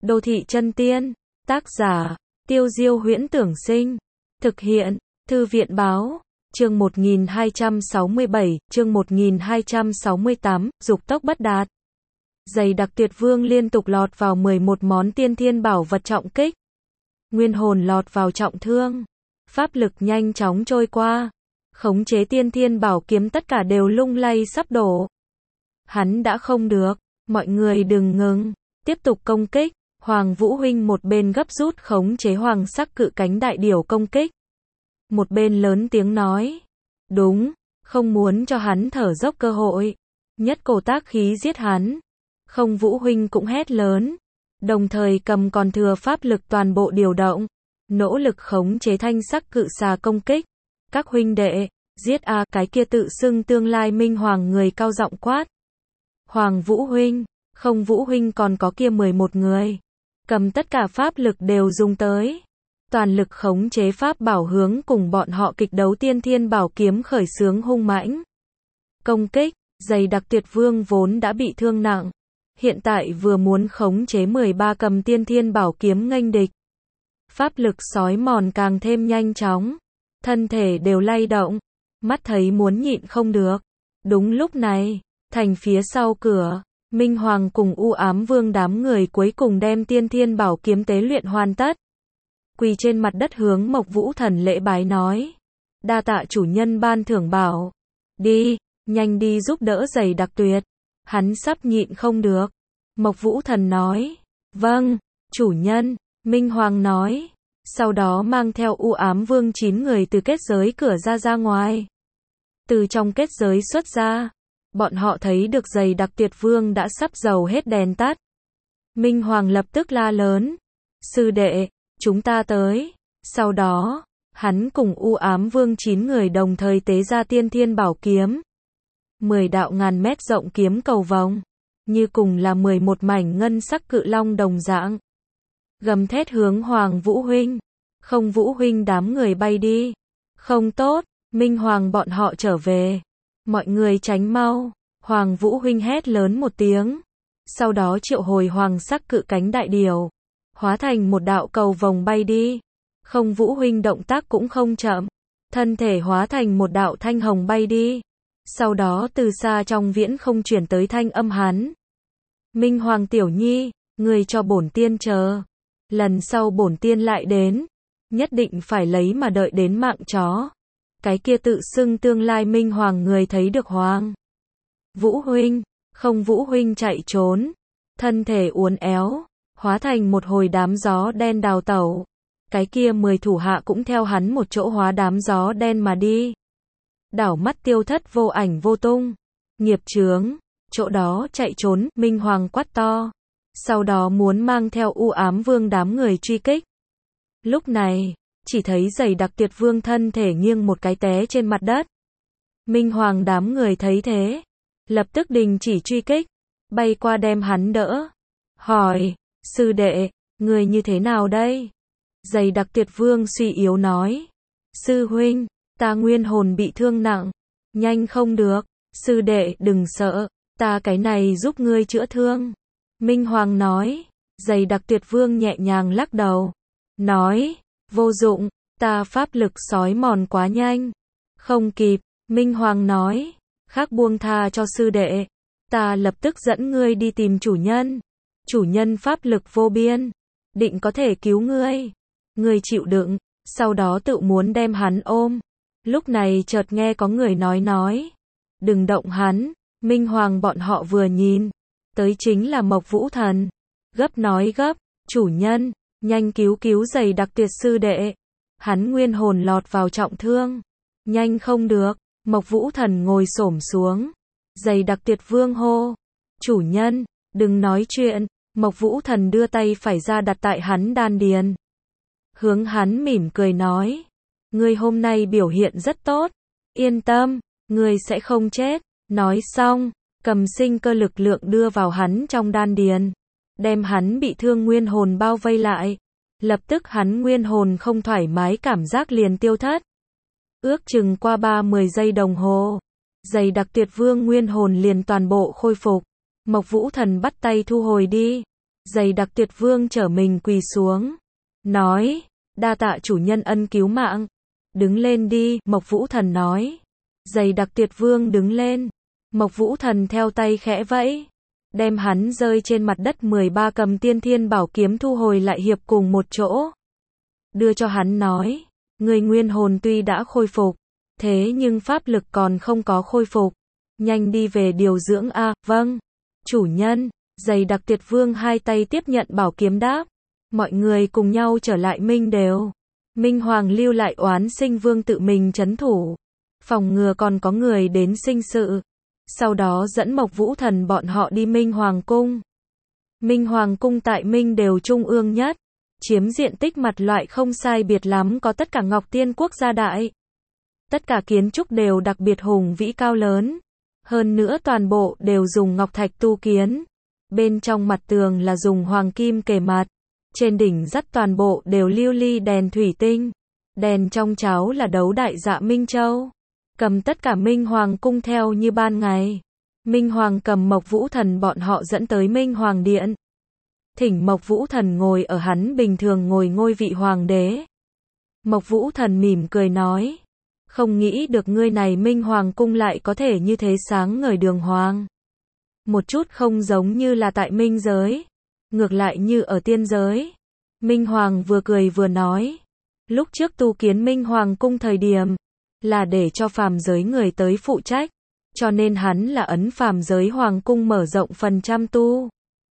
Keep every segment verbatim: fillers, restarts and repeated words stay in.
Đô thị chân tiên. Tác giả, Tiêu Diêu Huyễn Tưởng Sinh. Thực hiện, Thư viện Báo. Chương một nghìn hai trăm sáu mươi bảy, chương một nghìn hai trăm sáu mươi tám, dục tốc bất đạt. Dày đặc tuyệt vương liên tục lọt vào mười một món tiên thiên bảo vật trọng kích. Nguyên hồn lọt vào trọng thương. Pháp lực nhanh chóng trôi qua. Khống chế tiên thiên bảo kiếm tất cả đều lung lay sắp đổ. Hắn đã không được. Mọi người đừng ngừng. Tiếp tục công kích. Hoàng Vũ Huynh một bên gấp rút khống chế hoàng sắc cự cánh đại điểu công kích. Một bên lớn tiếng nói. Đúng, không muốn cho hắn thở dốc cơ hội. Nhất cổ tác khí giết hắn. Không Vũ Huynh cũng hét lớn. Đồng thời cầm còn thừa pháp lực toàn bộ điều động. Nỗ lực khống chế thanh sắc cự xà công kích. Các huynh đệ, giết a à, cái kia tự xưng tương lai minh hoàng người cao giọng quát. Hoàng Vũ Huynh, không Vũ Huynh còn có kia mười một người. Cầm tất cả pháp lực đều dùng tới. Toàn lực khống chế pháp bảo hướng cùng bọn họ kịch đấu tiên thiên bảo kiếm khởi xướng hung mãnh. Công kích, dày đặc tuyệt vương vốn đã bị thương nặng. Hiện tại vừa muốn khống chế mười ba cầm tiên thiên bảo kiếm nghênh địch. Pháp lực sói mòn càng thêm nhanh chóng. Thân thể đều lay động. Mắt thấy muốn nhịn không được. Đúng lúc này, thành phía sau cửa, Minh Hoàng cùng U Ám Vương đám người cuối cùng đem tiên thiên bảo kiếm tế luyện hoàn tất. Quỳ trên mặt đất hướng Mộc Vũ Thần lễ bái nói. Đa tạ chủ nhân ban thưởng bảo. Đi, nhanh đi giúp đỡ dày đặc tuyệt. Hắn sắp nhịn không được. Mộc Vũ Thần nói. Vâng, chủ nhân, Minh Hoàng nói. Sau đó mang theo U Ám Vương chín người từ kết giới cửa ra ra ngoài. Từ trong kết giới xuất ra. Bọn họ thấy được dày đặc tuyệt vương đã sắp dầu hết đèn tắt. Minh Hoàng lập tức la lớn. Sư đệ, chúng ta tới. Sau đó, hắn cùng U Ám Vương chín người đồng thời tế ra tiên thiên bảo kiếm. Mười đạo ngàn mét rộng kiếm cầu vòng. Như cùng là mười một mảnh ngân sắc cự long đồng dạng. Gầm thét hướng Hoàng Vũ Huynh. Không Vũ Huynh đám người bay đi. Không tốt, Minh Hoàng bọn họ trở về. Mọi người tránh mau. Hoàng Vũ Huynh hét lớn một tiếng. Sau đó triệu hồi hoàng sắc cự cánh đại điểu. Hóa thành một đạo cầu vòng bay đi. Không Vũ Huynh động tác cũng không chậm. Thân thể hóa thành một đạo thanh hồng bay đi. Sau đó từ xa trong viễn không chuyển tới thanh âm hắn. Minh Hoàng tiểu nhi, người cho bổn tiên chờ. Lần sau bổn tiên lại đến. Nhất định phải lấy mà đợi đến mạng chó. Cái kia tự xưng tương lai Minh Hoàng người thấy được Hoàng Vũ Huynh, không Vũ Huynh chạy trốn. Thân thể uốn éo, hóa thành một hồi đám gió đen đào tẩu. Cái kia mười thủ hạ cũng theo hắn một chỗ hóa đám gió đen mà đi. Đảo mắt tiêu thất vô ảnh vô tung. Nghiệp chướng, chỗ đó chạy trốn, Minh Hoàng quát to. Sau đó muốn mang theo U Ám Vương đám người truy kích. Lúc này, chỉ thấy dày đặc tuyệt vương thân thể nghiêng một cái té trên mặt đất. Minh Hoàng đám người thấy thế, lập tức đình chỉ truy kích, bay qua đem hắn đỡ. Hỏi, sư đệ, người như thế nào đây? Dày đặc tuyệt vương suy yếu nói. Sư huynh, ta nguyên hồn bị thương nặng, nhanh không được. Sư đệ đừng sợ, ta cái này giúp ngươi chữa thương. Minh Hoàng nói. Dày đặc tuyệt vương nhẹ nhàng lắc đầu. Nói, vô dụng, ta pháp lực sói mòn quá nhanh. Không kịp, Minh Hoàng nói. Khác buông tha cho sư đệ. Ta lập tức dẫn ngươi đi tìm chủ nhân. Chủ nhân pháp lực vô biên. Định có thể cứu ngươi. Ngươi chịu đựng, sau đó tự muốn đem hắn ôm. Lúc này chợt nghe có người nói nói. Đừng động hắn. Minh Hoàng bọn họ vừa nhìn. Tới chính là Mộc Vũ Thần. Gấp nói gấp, chủ nhân, nhanh cứu cứu dày đặc tuyệt sư đệ. Hắn nguyên hồn lọt vào trọng thương. Nhanh không được, Mộc Vũ Thần ngồi xổm xuống. Dày đặc tuyệt vương hô. Chủ nhân, đừng nói chuyện. Mộc Vũ Thần đưa tay phải ra đặt tại hắn đan điền. Hướng hắn mỉm cười nói. Ngươi hôm nay biểu hiện rất tốt. Yên tâm, ngươi sẽ không chết. Nói xong, cầm sinh cơ lực lượng đưa vào hắn trong đan điền. Đem hắn bị thương nguyên hồn bao vây lại. Lập tức hắn nguyên hồn không thoải mái cảm giác liền tiêu thất. Ước chừng qua ba mươi giây đồng hồ. Dày đặc tuyệt vương nguyên hồn liền toàn bộ khôi phục. Mộc Vũ Thần bắt tay thu hồi đi. Dày đặc tuyệt vương trở mình quỳ xuống. Nói, đa tạ chủ nhân ân cứu mạng. Đứng lên đi, Mộc Vũ Thần nói. Dày đặc tuyệt vương đứng lên. Mộc Vũ Thần theo tay khẽ vẫy. Đem hắn rơi trên mặt đất mười ba cầm tiên thiên bảo kiếm thu hồi lại hiệp cùng một chỗ. Đưa cho hắn nói. Người nguyên hồn tuy đã khôi phục. Thế nhưng pháp lực còn không có khôi phục. Nhanh đi về điều dưỡng a. Vâng. Chủ nhân. Dày đặc tuyệt vương hai tay tiếp nhận bảo kiếm đáp. Mọi người cùng nhau trở lại Minh Đều. Minh Hoàng lưu lại oán sinh vương tự mình trấn thủ. Phòng ngừa còn có người đến sinh sự. Sau đó dẫn Mộc Vũ Thần bọn họ đi Minh Hoàng Cung. Minh Hoàng Cung tại Minh Đều trung ương nhất. Chiếm diện tích mặt loại không sai biệt lắm có tất cả Ngọc Tiên Quốc gia đại. Tất cả kiến trúc đều đặc biệt hùng vĩ cao lớn. Hơn nữa toàn bộ đều dùng ngọc thạch tu kiến. Bên trong mặt tường là dùng hoàng kim kề mặt. Trên đỉnh dắt toàn bộ đều lưu ly đèn thủy tinh. Đèn trong cháo là đấu đại dạ Minh Châu. Cầm tất cả Minh Hoàng Cung theo như ban ngày. Minh Hoàng cầm Mộc Vũ Thần bọn họ dẫn tới Minh Hoàng Điện. Thỉnh Mộc Vũ Thần ngồi ở hắn bình thường ngồi ngôi vị hoàng đế. Mộc Vũ Thần mỉm cười nói. Không nghĩ được ngươi này Minh Hoàng Cung lại có thể như thế sáng ngời đường hoàng. Một chút không giống như là tại Minh giới. Ngược lại như ở tiên giới. Minh Hoàng vừa cười vừa nói. Lúc trước tu kiến Minh Hoàng Cung thời điểm. Là để cho phàm giới người tới phụ trách. Cho nên hắn là ấn phàm giới Hoàng Cung mở rộng phần trăm tu.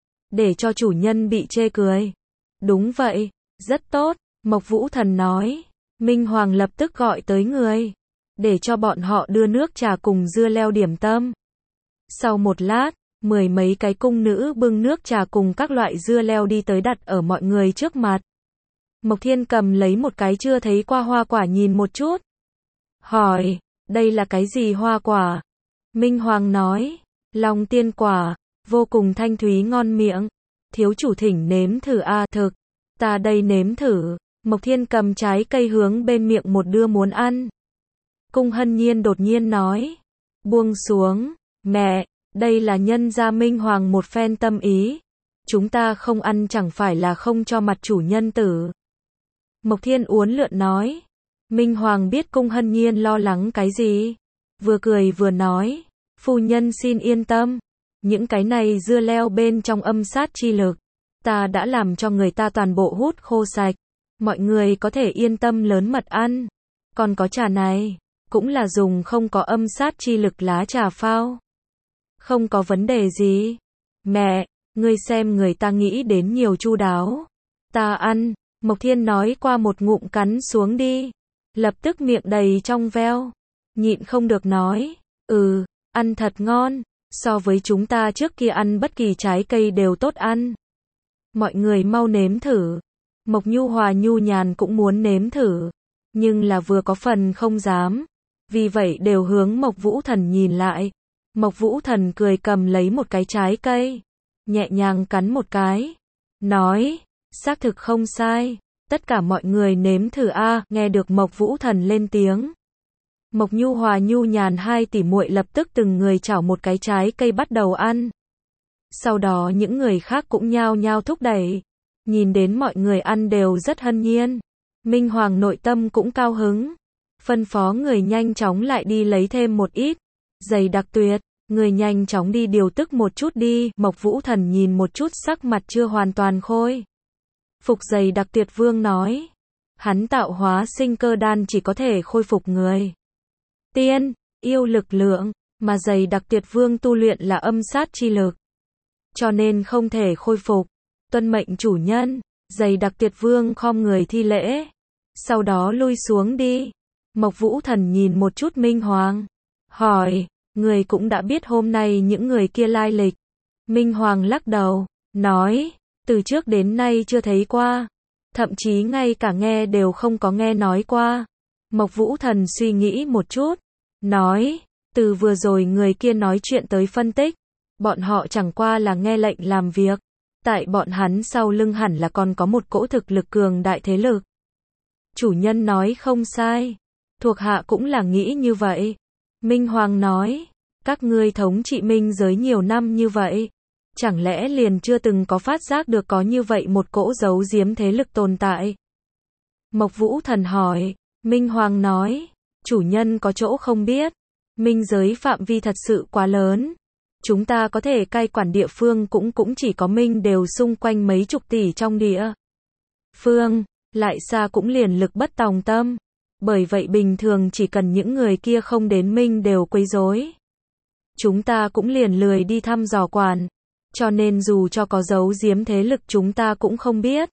Để cho chủ nhân bị chê cười. Đúng vậy. Rất tốt. Mộc Vũ Thần nói. Minh Hoàng lập tức gọi tới người. Để cho bọn họ đưa nước trà cùng dưa leo điểm tâm. Sau một lát. Mười mấy cái cung nữ bưng nước trà cùng các loại dưa leo đi tới đặt ở mọi người trước mặt. Mộc Thiên Cầm lấy một cái chưa thấy qua hoa quả nhìn một chút. Hỏi, đây là cái gì hoa quả? Minh Hoàng nói, Long Tiên quả, vô cùng thanh thúy ngon miệng. Thiếu chủ thỉnh nếm thử a. Thực, ta đây nếm thử. Mộc Thiên Cầm trái cây hướng bên miệng một đưa muốn ăn. Cung Hân Nhiên đột nhiên nói, buông xuống, mẹ. Đây là nhân gia Minh Hoàng một phen tâm ý. Chúng ta không ăn chẳng phải là không cho mặt chủ nhân tử. Mộc Thiên uốn lượn nói. Minh Hoàng biết Cung Hân Nhiên lo lắng cái gì. Vừa cười vừa nói. Phu nhân xin yên tâm. Những cái này dưa leo bên trong âm sát chi lực. Ta đã làm cho người ta toàn bộ hút khô sạch. Mọi người có thể yên tâm lớn mật ăn. Còn có trà này. Cũng là dùng không có âm sát chi lực lá trà phao. Không có vấn đề gì. Mẹ, ngươi xem người ta nghĩ đến nhiều chu đáo. Ta ăn. Mộc Thiên nói qua một ngụm cắn xuống đi. Lập tức miệng đầy trong veo. Nhịn không được nói. Ừ, ăn thật ngon. So với chúng ta trước kia ăn bất kỳ trái cây đều tốt ăn. Mọi người mau nếm thử. Mộc Nhu Hòa nhu nhàn cũng muốn nếm thử. Nhưng là vừa có phần không dám. Vì vậy đều hướng Mộc Vũ Thần nhìn lại. Mộc Vũ Thần cười cầm lấy một cái trái cây. Nhẹ nhàng cắn một cái. Nói. Xác thực không sai. Tất cả mọi người nếm thử a. Nghe được Mộc Vũ Thần lên tiếng. Mộc Nhu Hòa nhu nhàn hai tỷ muội lập tức từng người chảo một cái trái cây bắt đầu ăn. Sau đó những người khác cũng nhao nhao thúc đẩy. Nhìn đến mọi người ăn đều rất hân nhiên. Minh Hoàng nội tâm cũng cao hứng. Phân phó người nhanh chóng lại đi lấy thêm một ít. Dày đặc tuyệt. Người nhanh chóng đi điều tức một chút đi. Mộc Vũ Thần nhìn một chút sắc mặt chưa hoàn toàn khôi phục dày đặc tuyệt vương nói. Hắn tạo hóa sinh cơ đan chỉ có thể khôi phục người tiên, yêu lực lượng. Mà dày đặc tuyệt vương tu luyện là âm sát chi lực. Cho nên không thể khôi phục. Tuân mệnh chủ nhân. Dày đặc tuyệt vương khom người thi lễ. Sau đó lui xuống đi. Mộc Vũ Thần nhìn một chút Minh Hoàng. Hỏi. Người cũng đã biết hôm nay những người kia lai lịch. Minh Hoàng lắc đầu. Nói. Từ trước đến nay chưa thấy qua. Thậm chí ngay cả nghe đều không có nghe nói qua. Mộc Vũ Thần suy nghĩ một chút. Nói. Từ vừa rồi người kia nói chuyện tới phân tích. Bọn họ chẳng qua là nghe lệnh làm việc. Tại bọn hắn sau lưng hẳn là còn có một cỗ thực lực cường đại thế lực. Chủ nhân nói không sai. Thuộc hạ cũng là nghĩ như vậy. Minh Hoàng nói. Các ngươi thống trị Minh giới nhiều năm như vậy. chẳng lẽ liền chưa từng có phát giác được có như vậy một cỗ giấu giếm thế lực tồn tại? Mộc Vũ Thần hỏi. Minh Hoàng nói, chủ nhân có chỗ không biết, minh giới phạm vi thật sự quá lớn. Chúng ta có thể cai quản địa phương cũng cũng chỉ có minh đều xung quanh mấy chục tỷ trong địa phương, lại xa cũng liền lực bất tòng tâm. Bởi vậy bình thường chỉ cần những người kia không đến minh đều quấy rối, chúng ta cũng liền lười đi thăm dò quản. Cho nên dù cho có giấu giếm thế lực chúng ta cũng không biết.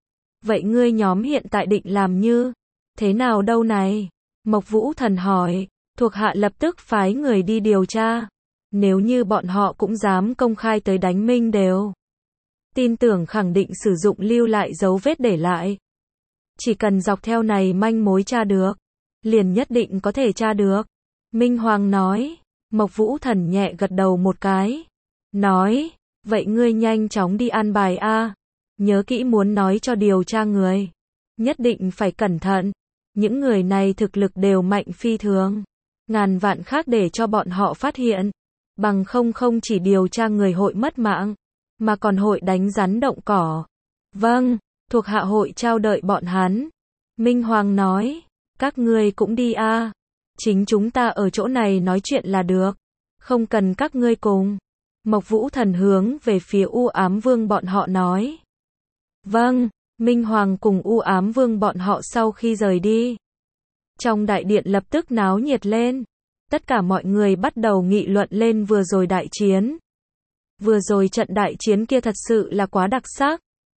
Vậy ngươi nhóm hiện tại định làm như thế nào đâu này? Mộc Vũ Thần hỏi. Thuộc hạ lập tức phái người đi điều tra. Nếu như bọn họ cũng dám công khai tới đánh minh đều, tin tưởng khẳng định sử dụng lưu lại dấu vết để lại. Chỉ cần dọc theo này manh mối tra được, liền nhất định có thể tra được. Minh Hoàng nói. Mộc Vũ Thần nhẹ gật đầu một cái. Nói, vậy ngươi nhanh chóng đi an bài a. Nhớ kỹ muốn nói cho điều tra người. Nhất định phải cẩn thận. Những người này thực lực đều mạnh phi thường. Ngàn vạn khác để cho bọn họ phát hiện. Bằng không không chỉ điều tra người hội mất mạng, mà còn hội đánh rắn động cỏ. Vâng, thuộc hạ hội trao đợi bọn hắn. Minh Hoàng nói, các ngươi cũng đi a. Chính chúng ta ở chỗ này nói chuyện là được. Không cần các ngươi cùng. Mộc Vũ Thần hướng về phía U Ám Vương bọn họ nói. Vâng, Minh Hoàng cùng U Ám Vương bọn họ sau khi rời đi, trong đại điện lập tức náo nhiệt lên. Tất cả mọi người bắt đầu nghị luận lên vừa rồi đại chiến. Vừa rồi trận đại chiến kia thật sự là quá đặc sắc.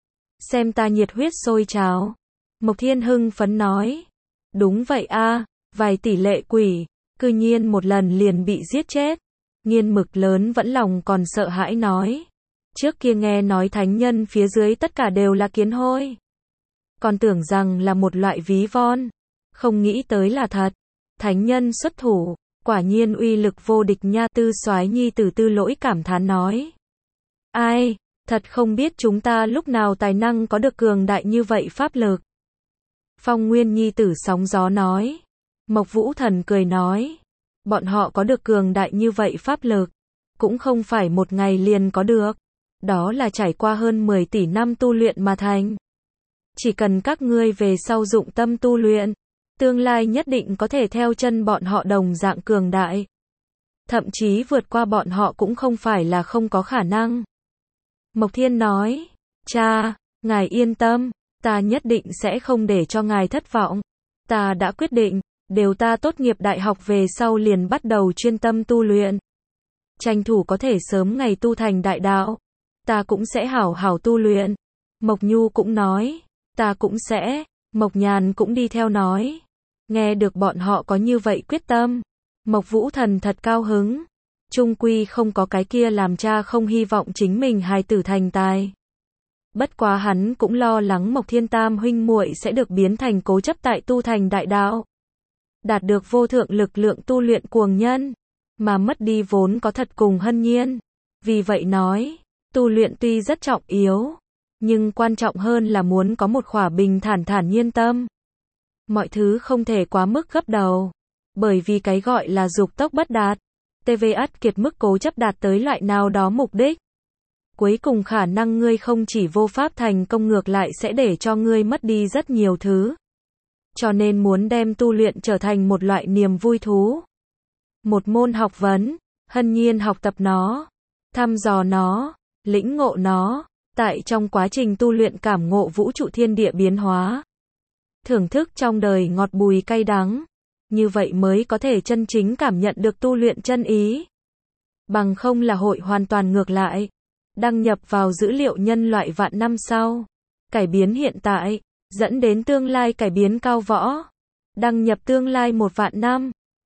Xem ta nhiệt huyết sôi trào. Mộc Thiên hưng phấn nói. Đúng vậy a, vài tỷ lệ quỷ, cư nhiên một lần liền bị giết chết. Nghiên Mực lớn vẫn lòng còn sợ hãi nói. Trước kia nghe nói thánh nhân phía dưới tất cả đều là kiến hôi, còn tưởng rằng là một loại ví von, không nghĩ tới là thật. Thánh nhân xuất thủ, quả nhiên uy lực vô địch nha. Tư Soái nhi tử Tư Lỗi cảm thán nói. Ai, thật không biết chúng ta lúc nào tài năng có được cường đại như vậy pháp lực. Phong Nguyên nhi tử Sóng Gió nói. Mộc Vũ Thần cười nói. Bọn họ có được cường đại như vậy pháp lực, cũng không phải một ngày liền có được. Đó là trải qua hơn mười tỷ năm tu luyện mà thành. Chỉ cần các ngươi về sau dụng tâm tu luyện, tương lai nhất định có thể theo chân bọn họ đồng dạng cường đại. Thậm chí vượt qua bọn họ cũng không phải là không có khả năng. Mộc Thiên nói, cha, ngài yên tâm, ta nhất định sẽ không để cho ngài thất vọng. Ta đã quyết định, đều ta tốt nghiệp đại học về sau liền bắt đầu chuyên tâm tu luyện. Tranh thủ có thể sớm ngày tu thành đại đạo. Ta cũng sẽ hảo hảo tu luyện. Mộc Nhu cũng nói, ta cũng sẽ. Mộc Nhàn cũng đi theo nói. Nghe được bọn họ có như vậy quyết tâm, Mộc Vũ Thần thật cao hứng. Trung quy không có cái kia làm cha không hy vọng chính mình hài tử thành tài. Bất quá hắn cũng lo lắng Mộc Thiên Tam huynh muội sẽ được biến thành cố chấp tại tu thành đại đạo, đạt được vô thượng lực lượng tu luyện cuồng nhân, mà mất đi vốn có thật cùng hân nhiên. Vì vậy nói, tu luyện tuy rất trọng yếu, nhưng quan trọng hơn là muốn có một khỏa bình thản thản nhiên tâm. Mọi thứ không thể quá mức gấp đầu, bởi vì cái gọi là dục tốc bất đạt, tê vê ắt kiệt mức cố chấp đạt tới loại nào đó mục đích. Cuối cùng khả năng ngươi không chỉ vô pháp thành công ngược lại sẽ để cho ngươi mất đi rất nhiều thứ. Cho nên muốn đem tu luyện trở thành một loại niềm vui thú. Một môn học vấn, hân nhiên học tập nó, thăm dò nó, lĩnh ngộ nó, tại trong quá trình tu luyện cảm ngộ vũ trụ thiên địa biến hóa. Thưởng thức trong đời ngọt bùi cay đắng, như vậy mới có thể chân chính cảm nhận được tu luyện chân ý. Bằng không là hội hoàn toàn ngược lại, đăng nhập vào dữ liệu nhân loại vạn năm sau, cải biến hiện tại, dẫn đến tương lai cải biến cao võ, đăng nhập tương lai một vạn năm.